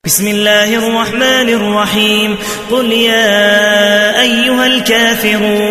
بسم الله الرحمن الرحيم قل يا أيها الكافرون